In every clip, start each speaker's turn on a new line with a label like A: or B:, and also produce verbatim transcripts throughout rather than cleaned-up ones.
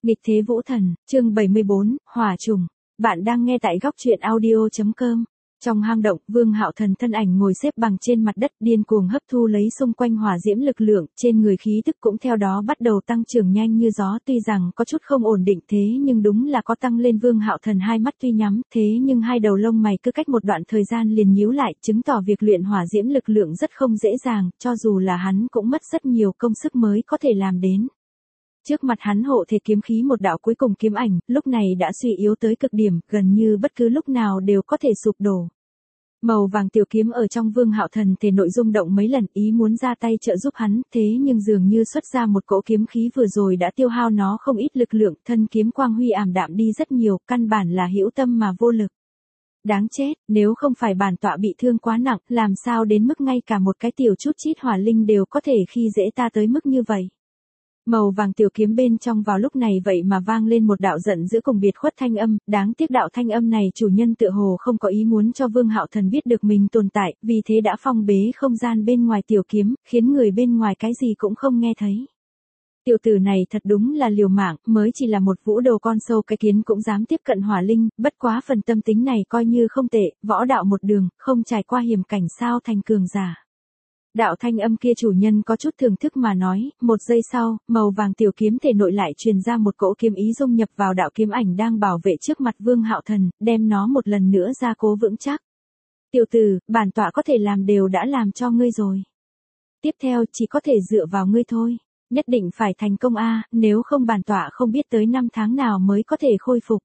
A: Nghịch thế vũ thần, chương bảy mươi bốn, hỏa trùng. Bạn đang nghe tại góc truyện audio chấm com. Trong hang động, Vương Hạo Thần thân ảnh ngồi xếp bằng trên mặt đất, điên cuồng hấp thu lấy xung quanh hỏa diễm lực lượng, trên người khí tức cũng theo đó bắt đầu tăng trưởng nhanh như gió, tuy rằng có chút không ổn định thế nhưng đúng là có tăng lên. Vương Hạo Thần hai mắt tuy nhắm, thế nhưng hai đầu lông mày cứ cách một đoạn thời gian liền nhíu lại, chứng tỏ việc luyện hỏa diễm lực lượng rất không dễ dàng, cho dù là hắn cũng mất rất nhiều công sức mới có thể làm đến. Trước mặt hắn hộ thể kiếm khí một đạo cuối cùng kiếm ảnh, lúc này đã suy yếu tới cực điểm, gần như bất cứ lúc nào đều có thể sụp đổ. Màu vàng tiểu kiếm ở trong Vương Hạo Thần thể nội rung động mấy lần, ý muốn ra tay trợ giúp hắn, thế nhưng dường như xuất ra một cỗ kiếm khí vừa rồi đã tiêu hao nó không ít lực lượng, thân kiếm quang huy ảm đạm đi rất nhiều, căn bản là hữu tâm mà vô lực. Đáng chết, nếu không phải bản tọa bị thương quá nặng, làm sao đến mức ngay cả một cái tiểu chút chít hỏa linh đều có thể khi dễ ta tới mức như vậy. Màu vàng tiểu kiếm bên trong vào lúc này vậy mà vang lên một đạo giận dữ cùng biệt khuất thanh âm, đáng tiếc đạo thanh âm này chủ nhân tựa hồ không có ý muốn cho Vương Hạo Thần biết được mình tồn tại, vì thế đã phong bế không gian bên ngoài tiểu kiếm, khiến người bên ngoài cái gì cũng không nghe thấy. Tiểu tử này thật đúng là liều mạng, mới chỉ là một vũ đồ con sâu cái kiến cũng dám tiếp cận hỏa linh, bất quá phần tâm tính này coi như không tệ, võ đạo một đường, không trải qua hiểm cảnh sao thành cường giả. Đạo thanh âm kia chủ nhân có chút thưởng thức mà nói, một giây sau, màu vàng tiểu kiếm thể nội lại truyền ra một cỗ kiếm ý dung nhập vào đạo kiếm ảnh đang bảo vệ trước mặt Vương Hạo Thần, đem nó một lần nữa gia cố vững chắc. Tiểu tử, bản tọa có thể làm đều đã làm cho ngươi rồi. Tiếp theo chỉ có thể dựa vào ngươi thôi, nhất định phải thành công a, nếu không bản tọa không biết tới năm tháng nào mới có thể khôi phục.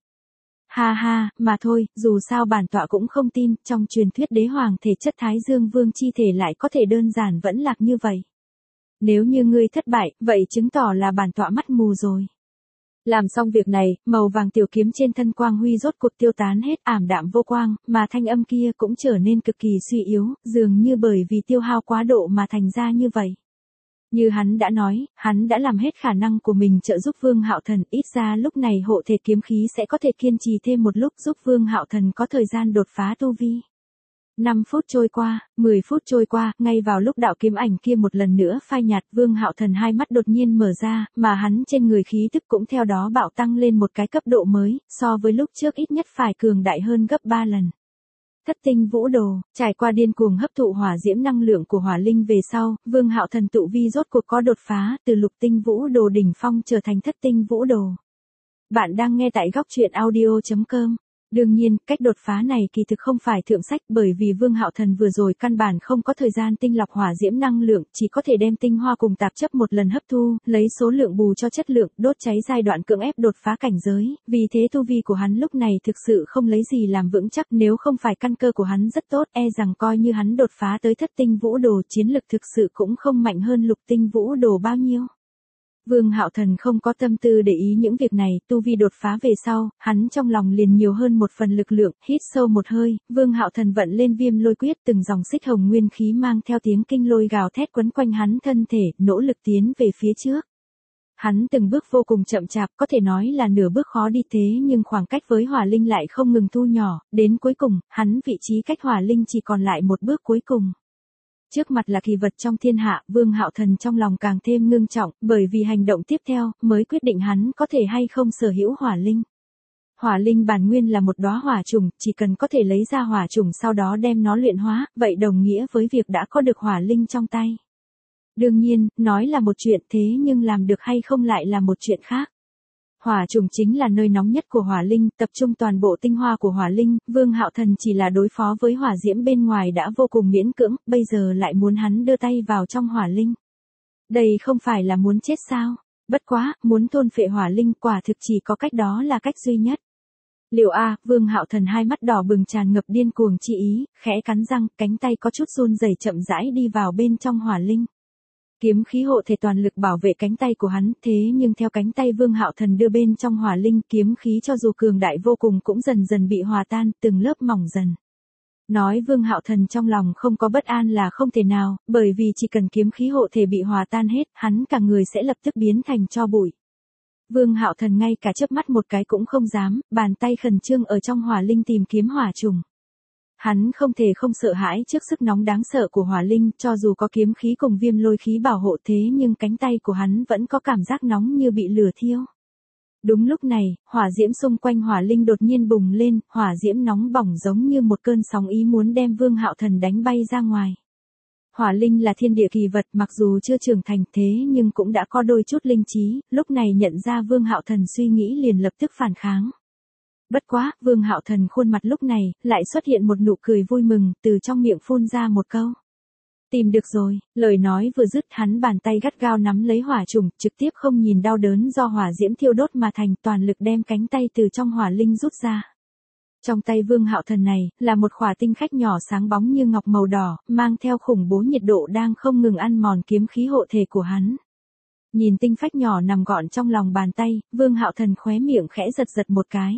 A: Ha ha, mà thôi, dù sao bản tọa cũng không tin, trong truyền thuyết đế hoàng thể chất Thái Dương Vương chi thể lại có thể đơn giản vẫn lạc như vậy. Nếu như ngươi thất bại, vậy chứng tỏ là bản tọa mắt mù rồi. Làm xong việc này, màu vàng tiểu kiếm trên thân quang huy rốt cuộc tiêu tán hết, ảm đạm vô quang, mà thanh âm kia cũng trở nên cực kỳ suy yếu, dường như bởi vì tiêu hao quá độ mà thành ra như vậy. Như hắn đã nói, hắn đã làm hết khả năng của mình trợ giúp Vương Hạo Thần, ít ra lúc này hộ thể kiếm khí sẽ có thể kiên trì thêm một lúc giúp Vương Hạo Thần có thời gian đột phá tu vi. năm phút trôi qua, mười phút trôi qua, ngay vào lúc đạo kiếm ảnh kia một lần nữa phai nhạt, Vương Hạo Thần hai mắt đột nhiên mở ra, mà hắn trên người khí tức cũng theo đó bạo tăng lên một cái cấp độ mới, so với lúc trước ít nhất phải cường đại hơn gấp ba lần. Thất tinh vũ đồ, trải qua điên cuồng hấp thụ hỏa diễm năng lượng của hỏa linh về sau, Vương Hạo Thần tụ vi rốt cuộc có đột phá, từ lục tinh vũ đồ đỉnh phong trở thành thất tinh vũ đồ. Bạn đang nghe tại góc truyện audio chấm com. Đương nhiên, cách đột phá này kỳ thực không phải thượng sách, bởi vì Vương Hạo Thần vừa rồi căn bản không có thời gian tinh lọc hỏa diễm năng lượng, chỉ có thể đem tinh hoa cùng tạp chất một lần hấp thu, lấy số lượng bù cho chất lượng, đốt cháy giai đoạn cưỡng ép đột phá cảnh giới, vì thế tu vi của hắn lúc này thực sự không lấy gì làm vững chắc, nếu không phải căn cơ của hắn rất tốt, e rằng coi như hắn đột phá tới thất tinh vũ đồ, chiến lực thực sự cũng không mạnh hơn lục tinh vũ đồ bao nhiêu. Vương Hạo Thần không có tâm tư để ý những việc này, tu vi đột phá về sau, hắn trong lòng liền nhiều hơn một phần lực lượng, hít sâu một hơi, Vương Hạo Thần vận lên viêm lôi quyết, từng dòng xích hồng nguyên khí mang theo tiếng kinh lôi gào thét quấn quanh hắn thân thể, nỗ lực tiến về phía trước. Hắn từng bước vô cùng chậm chạp, có thể nói là nửa bước khó đi, thế nhưng khoảng cách với hỏa linh lại không ngừng thu nhỏ, đến cuối cùng, hắn vị trí cách hỏa linh chỉ còn lại một bước cuối cùng. Trước mặt là kỳ vật trong thiên hạ, Vương Hạo Thần trong lòng càng thêm ngưng trọng, bởi vì hành động tiếp theo, mới quyết định hắn có thể hay không sở hữu hỏa linh. Hỏa linh bản nguyên là một đóa hỏa trùng, chỉ cần có thể lấy ra hỏa trùng sau đó đem nó luyện hóa, vậy đồng nghĩa với việc đã có được hỏa linh trong tay. Đương nhiên, nói là một chuyện thế nhưng làm được hay không lại là một chuyện khác. Hỏa trùng chính là nơi nóng nhất của hỏa linh, tập trung toàn bộ tinh hoa của hỏa linh, Vương Hạo Thần chỉ là đối phó với hỏa diễm bên ngoài đã vô cùng miễn cưỡng, bây giờ lại muốn hắn đưa tay vào trong hỏa linh. Đây không phải là muốn chết sao? Bất quá, muốn thôn phệ hỏa linh quả thực chỉ có cách đó là cách duy nhất. Liệu a, Vương Hạo Thần hai mắt đỏ bừng tràn ngập điên cuồng chi ý, khẽ cắn răng, cánh tay có chút run rẩy chậm rãi đi vào bên trong hỏa linh. Kiếm khí hộ thể toàn lực bảo vệ cánh tay của hắn, thế nhưng theo cánh tay Vương Hạo Thần đưa bên trong hỏa linh, kiếm khí cho dù cường đại vô cùng cũng dần dần bị hòa tan, từng lớp mỏng dần. Nói Vương Hạo Thần trong lòng không có bất an là không thể nào, bởi vì chỉ cần kiếm khí hộ thể bị hòa tan hết, hắn cả người sẽ lập tức biến thành tro bụi. Vương Hạo Thần ngay cả chớp mắt một cái cũng không dám, bàn tay khẩn trương ở trong hỏa linh tìm kiếm hỏa trùng. Hắn không thể không sợ hãi trước sức nóng đáng sợ của hỏa linh, cho dù có kiếm khí cùng viêm lôi khí bảo hộ thế nhưng cánh tay của hắn vẫn có cảm giác nóng như bị lửa thiêu. Đúng lúc này, hỏa diễm xung quanh hỏa linh đột nhiên bùng lên, hỏa diễm nóng bỏng giống như một cơn sóng ý muốn đem Vương Hạo Thần đánh bay ra ngoài. Hỏa linh là thiên địa kỳ vật, mặc dù chưa trưởng thành thế nhưng cũng đã có đôi chút linh trí, lúc này nhận ra Vương Hạo Thần suy nghĩ liền lập tức phản kháng. Bất quá, Vương Hạo Thần khuôn mặt lúc này, lại xuất hiện một nụ cười vui mừng, từ trong miệng phun ra một câu. Tìm được rồi, lời nói vừa dứt hắn bàn tay gắt gao nắm lấy hỏa trùng, trực tiếp không nhìn đau đớn do hỏa diễm thiêu đốt mà thành, toàn lực đem cánh tay từ trong hỏa linh rút ra. Trong tay Vương Hạo Thần này, là một khỏa tinh khách nhỏ sáng bóng như ngọc màu đỏ, mang theo khủng bố nhiệt độ đang không ngừng ăn mòn kiếm khí hộ thể của hắn. Nhìn tinh phách nhỏ nằm gọn trong lòng bàn tay, Vương Hạo Thần khóe miệng khẽ giật giật một cái.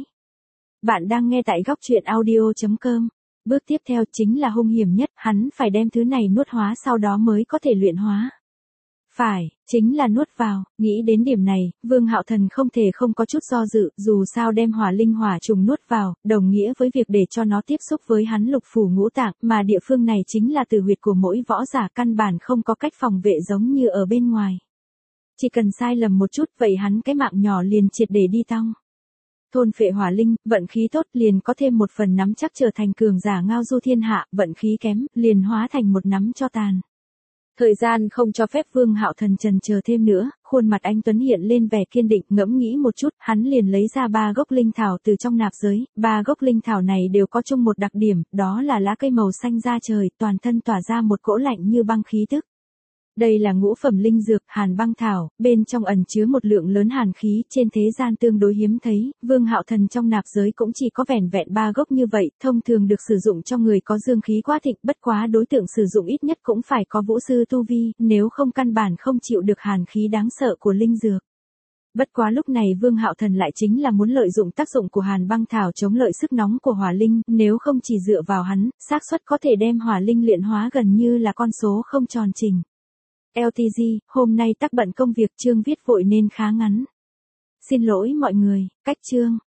A: Bạn đang nghe tại góc truyện audio chấm com. Bước tiếp theo chính là hung hiểm nhất, hắn phải đem thứ này nuốt hóa sau đó mới có thể luyện hóa. Phải, chính là nuốt vào, nghĩ đến điểm này, Vương Hạo Thần không thể không có chút do dự, dù sao đem hỏa linh hỏa trùng nuốt vào, đồng nghĩa với việc để cho nó tiếp xúc với hắn lục phủ ngũ tạng, mà địa phương này chính là tử huyệt của mỗi võ giả, căn bản không có cách phòng vệ giống như ở bên ngoài. Chỉ cần sai lầm một chút vậy hắn cái mạng nhỏ liền triệt để đi tong. Thôn phệ hỏa linh, vận khí tốt liền có thêm một phần nắm chắc trở thành cường giả ngao du thiên hạ, vận khí kém, liền hóa thành một nắm cho tàn. Thời gian không cho phép Vương Hạo Thần chần chờ thêm nữa, khuôn mặt anh Tuấn hiện lên vẻ kiên định, ngẫm nghĩ một chút, hắn liền lấy ra ba gốc linh thảo từ trong nạp giới, ba gốc linh thảo này đều có chung một đặc điểm, đó là lá cây màu xanh da trời, toàn thân tỏa ra một cỗ lạnh như băng khí tức. Đây là ngũ phẩm linh dược, hàn băng thảo, bên trong ẩn chứa một lượng lớn hàn khí, trên thế gian tương đối hiếm thấy, Vương Hạo Thần trong nạp giới cũng chỉ có vẻn vẹn ba gốc như vậy, thông thường được sử dụng cho người có dương khí quá thịnh, bất quá đối tượng sử dụng ít nhất cũng phải có vũ sư tu vi, nếu không căn bản không chịu được hàn khí đáng sợ của linh dược. Bất quá lúc này Vương Hạo Thần lại chính là muốn lợi dụng tác dụng của hàn băng thảo chống lợi sức nóng của hỏa linh, nếu không chỉ dựa vào hắn, xác suất có thể đem hỏa linh luyện hóa gần như là con số không tròn trình. lờ tê giê, hôm nay tắc bận công việc chương viết vội nên khá ngắn. Xin lỗi mọi người, cách chương.